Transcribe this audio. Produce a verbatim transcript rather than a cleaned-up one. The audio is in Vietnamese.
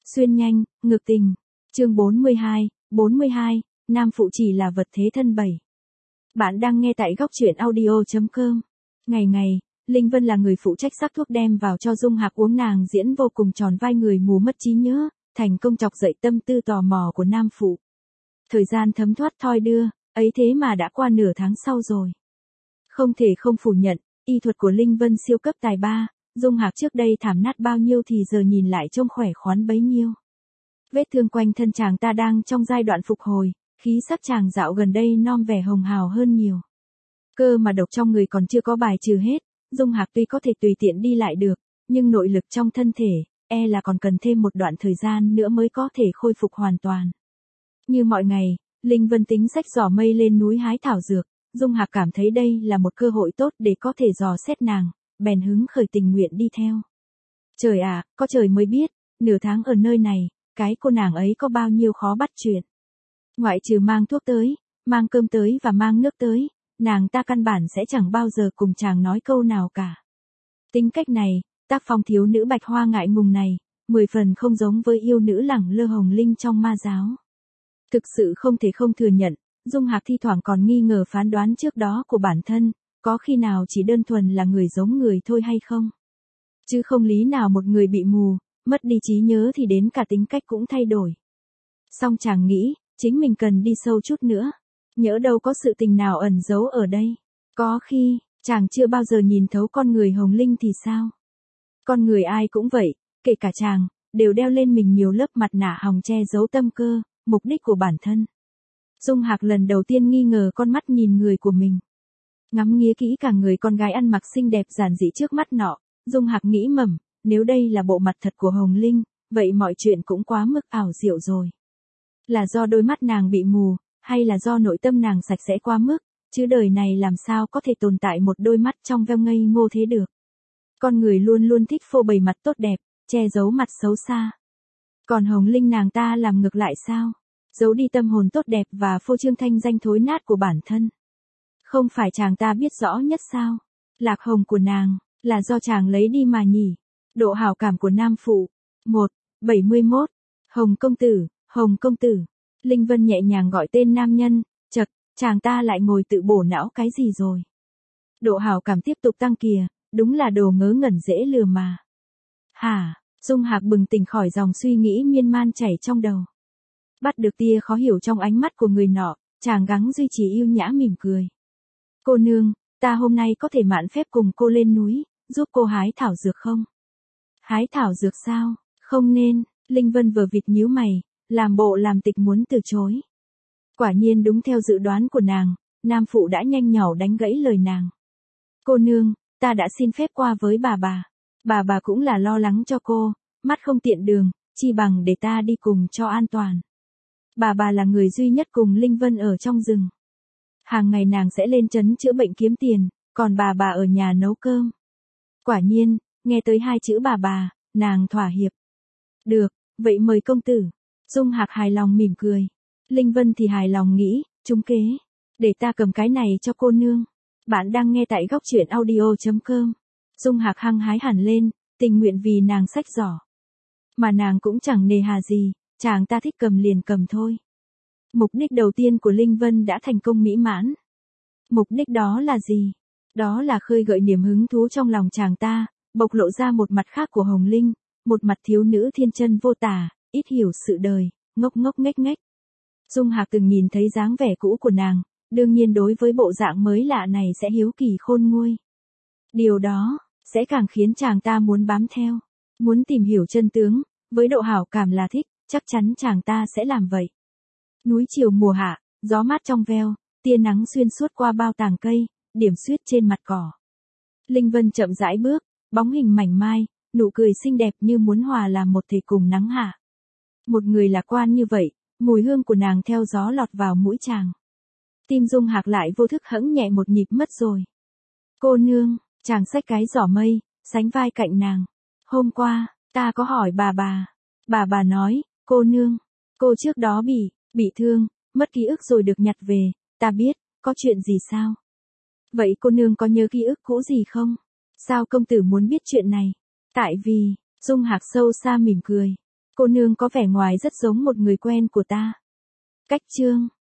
Xuyên nhanh, ngược tình. Chương bốn mươi hai, bốn mươi hai, nam phụ chỉ là vật thế thân bảy. Bạn đang nghe tại góc truyện audio chấm com. Ngày ngày, Linh Vân là người phụ trách sắc thuốc đem vào cho Dung Hạc uống, nàng diễn vô cùng tròn vai người mù mất trí nhớ, thành công chọc dậy tâm tư tò mò của nam phụ. Thời gian thấm thoát thoi đưa, ấy thế mà đã qua nửa tháng sau rồi. Không thể không phủ nhận, y thuật của Linh Vân siêu cấp tài ba, Dung Hạc trước đây thảm nát bao nhiêu thì giờ nhìn lại trông khỏe khoắn bấy nhiêu. Vết thương quanh thân chàng ta đang trong giai đoạn phục hồi, khí sắc chàng dạo gần đây non vẻ hồng hào hơn nhiều. Cơ mà độc trong người còn chưa có bài trừ hết, Dung Hạc tuy có thể tùy tiện đi lại được, nhưng nội lực trong thân thể, e là còn cần thêm một đoạn thời gian nữa mới có thể khôi phục hoàn toàn. Như mọi ngày, Linh Vân tính xách giỏ mây lên núi hái thảo dược, Dung Hạc cảm thấy đây là một cơ hội tốt để có thể dò xét nàng, bèn hứng khởi tình nguyện đi theo. Trời ạ, à, có trời mới biết, nửa tháng ở nơi này, cái cô nàng ấy có bao nhiêu khó bắt chuyện. Ngoại trừ mang thuốc tới, mang cơm tới và mang nước tới, nàng ta căn bản sẽ chẳng bao giờ cùng chàng nói câu nào cả. Tính cách này, tác phong thiếu nữ bạch hoa ngại ngùng này, mười phần không giống với yêu nữ lẳng lơ hồng linh trong ma giáo. Thực sự không thể không thừa nhận, Dung Hạc thi thoảng còn nghi ngờ phán đoán trước đó của bản thân, có khi nào chỉ đơn thuần là người giống người thôi hay không? Chứ không lý nào một người bị mù, mất đi trí nhớ thì đến cả tính cách cũng thay đổi. Song chàng nghĩ, chính mình cần đi sâu chút nữa. Nhỡ đâu có sự tình nào ẩn giấu ở đây. Có khi, chàng chưa bao giờ nhìn thấu con người hồng linh thì sao? Con người ai cũng vậy, kể cả chàng, đều đeo lên mình nhiều lớp mặt nạ hòng che giấu tâm cơ, mục đích của bản thân. Dung Hạc lần đầu tiên nghi ngờ con mắt nhìn người của mình. Ngắm nghía kỹ cả người con gái ăn mặc xinh đẹp giản dị trước mắt nọ, Dung Hạc nghĩ mầm, nếu đây là bộ mặt thật của Hồng Linh, vậy mọi chuyện cũng quá mức ảo diệu rồi. Là do đôi mắt nàng bị mù, hay là do nội tâm nàng sạch sẽ quá mức, chứ đời này làm sao có thể tồn tại một đôi mắt trong veo ngây ngô thế được. Con người luôn luôn thích phô bày mặt tốt đẹp, che giấu mặt xấu xa. Còn Hồng Linh nàng ta làm ngược lại sao? Giấu đi tâm hồn tốt đẹp và phô trương thanh danh thối nát của bản thân. Không phải chàng ta biết rõ nhất sao? Lạc hồng của nàng, là do chàng lấy đi mà nhỉ? Độ hảo cảm của nam phụ. một, bảy mươi mốt. Hồng công tử, Hồng công tử. Linh Vân nhẹ nhàng gọi tên nam nhân, chật, chàng ta lại ngồi tự bổ não cái gì rồi? Độ hảo cảm tiếp tục tăng kìa, đúng là đồ ngớ ngẩn dễ lừa mà. Hả? Dung Hạc bừng tỉnh khỏi dòng suy nghĩ miên man chảy trong đầu. Bắt được tia khó hiểu trong ánh mắt của người nọ, chàng gắng duy trì yêu nhã mỉm cười. Cô nương, ta hôm nay có thể mạn phép cùng cô lên núi, giúp cô hái thảo dược không? Hái thảo dược sao? Không nên, Linh Vân vờ vịt nhíu mày, làm bộ làm tịch muốn từ chối. Quả nhiên đúng theo dự đoán của nàng, nam phụ đã nhanh nhảu đánh gãy lời nàng. Cô nương, ta đã xin phép qua với bà bà. Bà bà cũng là lo lắng cho cô, mắt không tiện đường, chi bằng để ta đi cùng cho an toàn. Bà bà là người duy nhất cùng Linh Vân ở trong rừng. Hàng ngày nàng sẽ lên trấn chữa bệnh kiếm tiền, còn bà bà ở nhà nấu cơm. Quả nhiên, nghe tới hai chữ bà bà, nàng thỏa hiệp. Được, vậy mời công tử. Dung Hạc hài lòng mỉm cười. Linh Vân thì hài lòng nghĩ, trúng kế. Để ta cầm cái này cho cô nương. Bạn đang nghe tại góc truyện audio chấm com. Dung Hạc hăng hái hẳn lên, tình nguyện vì nàng xách giỏ. Mà nàng cũng chẳng nề hà gì, chàng ta thích cầm liền cầm thôi. Mục đích đầu tiên của Linh Vân đã thành công mỹ mãn. Mục đích đó là gì? Đó là khơi gợi niềm hứng thú trong lòng chàng ta, bộc lộ ra một mặt khác của Hồng Linh, một mặt thiếu nữ thiên chân vô tả, ít hiểu sự đời, ngốc ngốc nghếch nghếch. Dung Hạc từng nhìn thấy dáng vẻ cũ của nàng, đương nhiên đối với bộ dạng mới lạ này sẽ hiếu kỳ khôn nguôi. Điều đó sẽ càng khiến chàng ta muốn bám theo, muốn tìm hiểu chân tướng, với độ hảo cảm là thích, chắc chắn chàng ta sẽ làm vậy. Núi chiều mùa hạ, gió mát trong veo, tia nắng xuyên suốt qua bao tàng cây, điểm xuyết trên mặt cỏ. Linh Vân chậm rãi bước, bóng hình mảnh mai, nụ cười xinh đẹp như muốn hòa làm một thể cùng nắng hạ. Một người lạc quan như vậy, mùi hương của nàng theo gió lọt vào mũi chàng. Tim Dung Hạc lại vô thức hẫng nhẹ một nhịp mất rồi. Cô nương, chàng xách cái giỏ mây, sánh vai cạnh nàng. Hôm qua, ta có hỏi bà bà. Bà bà nói, cô nương, cô trước đó bị, bị thương, mất ký ức rồi được nhặt về, ta biết, có chuyện gì sao? Vậy cô nương có nhớ ký ức cũ gì không? Sao công tử muốn biết chuyện này? Tại vì, Dung Hạc sâu xa mỉm cười. Cô nương có vẻ ngoài rất giống một người quen của ta. Cách chương